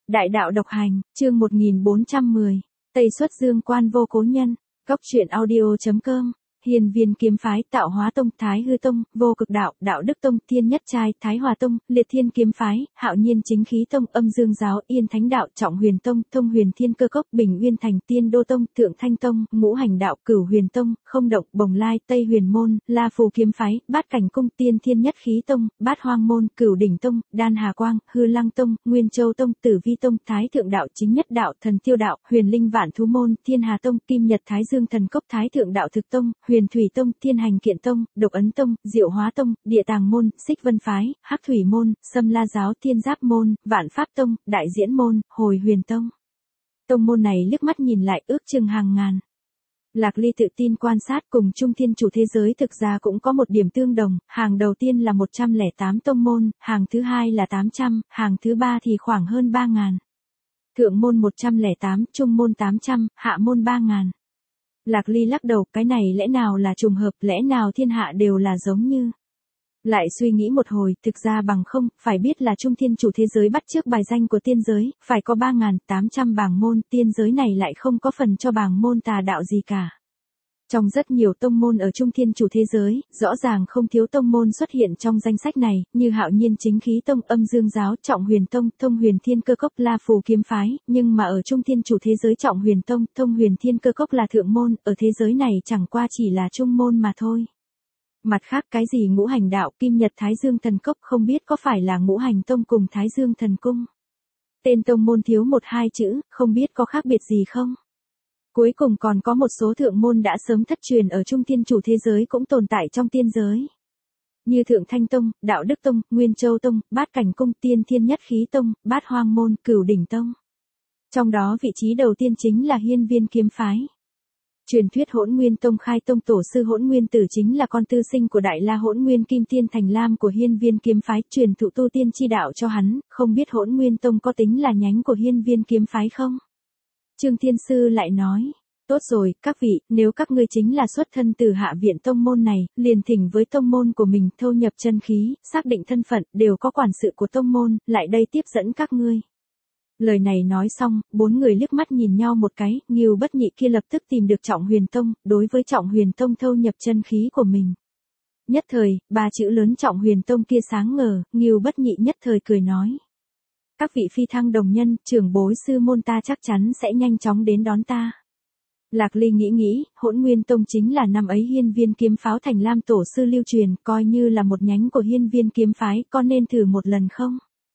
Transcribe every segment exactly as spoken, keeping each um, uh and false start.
Đại đạo độc hành, chương một nghìn bốn trăm mười. Tây xuất dương quan vô cố nhân. Góc truyện audio chấm com. Hiên Viên kiếm phái, Tạo Hóa tông, Thái Hư tông, Vô Cực đạo, Đạo Đức tông, Thiên Nhất trai, Thái Hòa tông, Liệt Thiên kiếm phái, Hạo Nhiên chính khí tông, Âm Dương giáo, Yên Thánh đạo, Trọng Huyền tông, Thông Huyền thiên cơ cốc, Bình Uyên thành, Tiên Đô tông, Thượng Thanh tông, Ngũ Hành đạo, Cửu Huyền tông, Không động, Bồng Lai, Tây Huyền môn, La Phù kiếm phái, Bát Cảnh cung, Tiên Thiên nhất khí tông, Bát Hoang môn, Cửu Đỉnh tông, Đan Hà quang, Hư Lăng tông, Nguyên Châu tông, Tử Vi tông, Thái Thượng đạo, Chính Nhất đạo, Thần Tiêu đạo, Huyền Linh vạn thú môn, Thiên Hà tông, Kim Nhật Thái Dương thần cốc, Thái Thượng đạo Thực tông, Huyền Thủy tông, Thiên Hành kiện tông, Độc ấn tông, Diệu hóa tông, Địa tàng môn, Xích Vân phái, Hắc thủy môn, Sâm La giáo, Thiên giáp môn, Vạn pháp tông, Đại diễn môn, Hồi huyền tông. Tông môn này liếc mắt nhìn lại ước chừng hàng ngàn. Lạc Ly tự tin quan sát, cùng Trung Thiên chủ thế giới thực ra cũng có một điểm tương đồng, hàng đầu tiên là một trăm lẻ tám tông môn, hàng thứ hai là tám trăm, hàng thứ ba thì khoảng hơn ba ngàn. Thượng môn một trăm lẻ tám, trung môn tám trăm, hạ môn ba ngàn. Lạc Ly lắc đầu, cái này lẽ nào là trùng hợp, lẽ nào thiên hạ đều là giống như. Lại suy nghĩ một hồi, thực ra bằng không, phải biết là Trung Thiên chủ thế giới bắt chước bài danh của tiên giới, phải có ba nghìn tám trăm bảng môn, tiên giới này lại không có phần cho bảng môn tà đạo gì cả. Trong rất nhiều tông môn ở Trung Thiên chủ thế giới, rõ ràng không thiếu tông môn xuất hiện trong danh sách này, như Hạo Nhiên chính khí tông, Âm Dương giáo, Trọng Huyền tông, Thông Huyền thiên cơ cốc, La Phù kiếm phái, nhưng mà ở Trung Thiên chủ thế giới Trọng Huyền tông, Thông Huyền thiên cơ cốc là thượng môn, ở thế giới này chẳng qua chỉ là trung môn mà thôi. Mặt khác cái gì Ngũ Hành đạo, Kim Nhật Thái Dương thần cốc không biết có phải là Ngũ Hành tông cùng Thái Dương thần cung. Tên tông môn thiếu một hai chữ, không biết có khác biệt gì không? Cuối cùng còn có một số thượng môn đã sớm thất truyền ở Trung Thiên chủ thế giới cũng tồn tại trong tiên giới. Như Thượng Thanh tông, Đạo Đức tông, Nguyên Châu tông, Bát Cảnh cung, Tiên Thiên nhất khí tông, Bát Hoang môn, Cửu Đỉnh tông. Trong đó vị trí đầu tiên chính là Hiên Viên kiếm phái. Truyền thuyết Hỗn Nguyên tông khai tông tổ sư Hỗn Nguyên tử chính là con tư sinh của Đại La Hỗn Nguyên Kim Tiên Thành Lam của Hiên Viên kiếm phái, truyền thụ tu tiên chi đạo cho hắn, không biết Hỗn Nguyên tông có tính là nhánh của Hiên Viên kiếm phái không? Trương Thiên Sư lại nói, tốt rồi, các vị, nếu các ngươi chính là xuất thân từ hạ viện tông môn này, liền thỉnh với tông môn của mình thâu nhập chân khí, xác định thân phận, đều có quản sự của tông môn, lại đây tiếp dẫn các ngươi. Lời này nói xong, bốn người liếc mắt nhìn nhau một cái, Ngưu Bất Nhị kia lập tức tìm được Trọng Huyền tông, đối với Trọng Huyền tông thâu nhập chân khí của mình. Nhất thời, ba chữ lớn Trọng Huyền tông kia sáng ngời, Ngưu Bất Nhị nhất thời cười nói. Các vị phi thăng đồng nhân, trưởng bối sư môn ta chắc chắn sẽ nhanh chóng đến đón ta. Lạc Ly nghĩ nghĩ, Hỗn Nguyên tông chính là năm ấy Hiên Viên kiếm pháo Thành Lam tổ sư lưu truyền, coi như là một nhánh của Hiên Viên kiếm phái, có nên thử một lần không?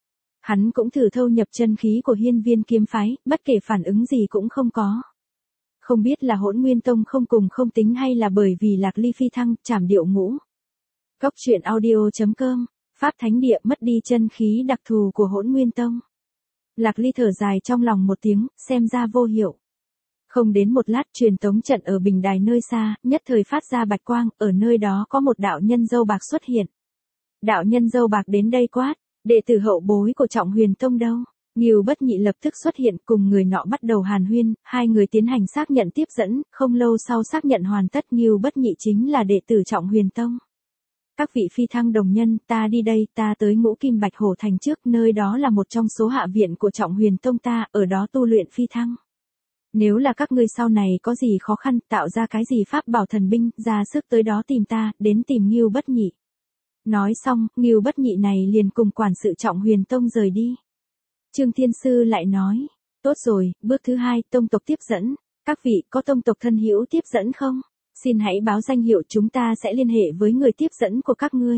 Hắn cũng thử thâu nhập chân khí của Hiên Viên kiếm phái, bất kể phản ứng gì cũng không có. Không biết là Hỗn Nguyên tông không cùng không tính hay là bởi vì Lạc Ly phi thăng, trảm điệu ngũ. Góc truyện audio chấm com. Pháp thánh địa mất đi chân khí đặc thù của Hỗn Nguyên tông. Lạc Ly thở dài trong lòng một tiếng, xem ra vô hiệu. Không đến một lát, truyền tống trận ở bình đài nơi xa, nhất thời phát ra bạch quang, ở nơi đó có một đạo nhân dâu bạc xuất hiện. Đạo nhân dâu bạc đến đây quát, đệ tử hậu bối của Trọng Huyền tông đâu? Ngưu Bất Nhị lập tức xuất hiện, cùng người nọ bắt đầu hàn huyên, hai người tiến hành xác nhận tiếp dẫn, không lâu sau xác nhận hoàn tất, Ngưu Bất Nhị chính là đệ tử Trọng Huyền tông. Các vị phi thăng đồng nhân, ta đi đây, ta tới Ngũ Kim Bạch Hổ thành trước, nơi đó là một trong số hạ viện của Trọng Huyền tông ta, ở đó tu luyện phi thăng. Nếu là các ngươi sau này có gì khó khăn, tạo ra cái gì pháp bảo thần binh, ra sức tới đó tìm ta, đến tìm Ngưu Bất Nhị. Nói xong, Ngưu Bất Nhị này liền cùng quản sự Trọng Huyền tông rời đi. Trương Thiên Sư lại nói, tốt rồi, bước thứ hai, tông tộc tiếp dẫn. Các vị có tông tộc thân hữu tiếp dẫn không? Xin hãy báo danh hiệu, chúng ta sẽ liên hệ với người tiếp dẫn của các ngươi.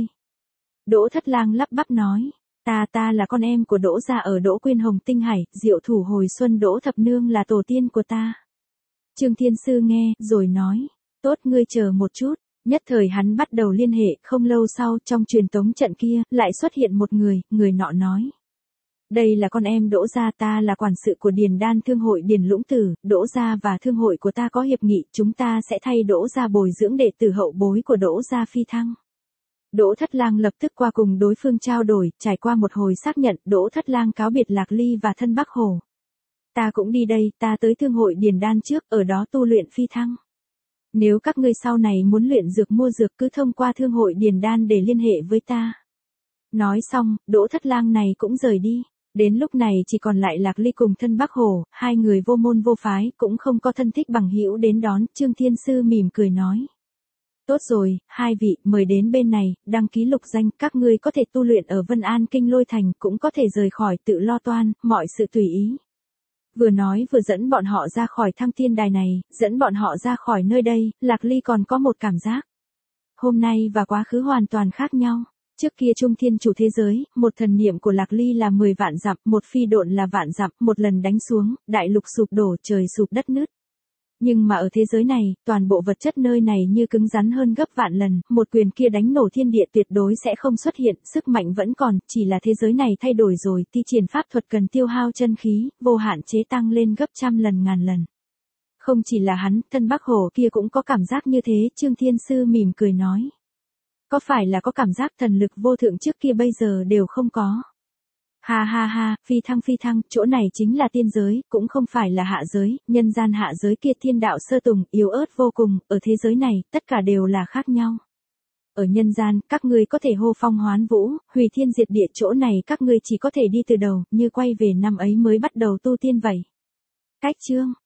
Đỗ Thất Lang lắp bắp nói, ta ta là con em của Đỗ gia ở Đỗ Quyên Hồng Tinh Hải, Diệu thủ hồi xuân Đỗ Thập Nương là tổ tiên của ta. Trương Thiên Sư nghe, rồi nói, tốt, ngươi chờ một chút. Nhất thời hắn bắt đầu liên hệ, không lâu sau, trong truyền tống trận kia, lại xuất hiện một người, người nọ nói. Đây là con em Đỗ gia, ta là quản sự của Điền Đan Thương hội Điền Lũng Tử, Đỗ gia và thương hội của ta có hiệp nghị, chúng ta sẽ thay Đỗ gia bồi dưỡng đệ tử hậu bối của Đỗ gia phi thăng. Đỗ Thất Lang lập tức qua cùng đối phương trao đổi, trải qua một hồi xác nhận, Đỗ Thất Lang cáo biệt Lạc Ly và thân Bắc Hồ. Ta cũng đi đây, ta tới thương hội Điền Đan trước, ở đó tu luyện phi thăng. Nếu các ngươi sau này muốn luyện dược mua dược cứ thông qua thương hội Điền Đan để liên hệ với ta. Nói xong, Đỗ Thất Lang này cũng rời đi. Đến lúc này chỉ còn lại Lạc Ly cùng thân Bắc Hổ, hai người vô môn vô phái, cũng không có thân thích bằng hữu đến đón, Trương Thiên Sư mỉm cười nói. Tốt rồi, hai vị, mời đến bên này, đăng ký lục danh, các ngươi có thể tu luyện ở Vân An Kinh Lôi Thành, cũng có thể rời khỏi tự lo toan, mọi sự tùy ý. Vừa nói vừa dẫn bọn họ ra khỏi thăng thiên đài này, dẫn bọn họ ra khỏi nơi đây, Lạc Ly còn có một cảm giác. Hôm nay và quá khứ hoàn toàn khác nhau. Trước kia Trung Thiên Chủ thế giới, một thần niệm của Lạc Ly là mười vạn dặm, một phi độn là vạn dặm, một lần đánh xuống, đại lục sụp đổ, trời sụp đất nứt. Nhưng mà ở thế giới này, toàn bộ vật chất nơi này như cứng rắn hơn gấp vạn lần, một quyền kia đánh nổ thiên địa tuyệt đối sẽ không xuất hiện, sức mạnh vẫn còn, chỉ là thế giới này thay đổi rồi, thi triển pháp thuật cần tiêu hao chân khí, vô hạn chế tăng lên gấp trăm lần ngàn lần. Không chỉ là hắn, thân Bắc Hổ kia cũng có cảm giác như thế, Trương Thiên Sư mỉm cười nói. Có phải là có cảm giác thần lực vô thượng trước kia bây giờ đều không có? Ha ha ha, phi thăng phi thăng, chỗ này chính là tiên giới, cũng không phải là hạ giới, nhân gian hạ giới kia thiên đạo sơ tùng, yếu ớt vô cùng, ở thế giới này, tất cả đều là khác nhau. Ở nhân gian, các ngươi có thể hô phong hoán vũ, hủy thiên diệt địa, chỗ này các ngươi chỉ có thể đi từ đầu, như quay về năm ấy mới bắt đầu tu tiên vậy. Cách chương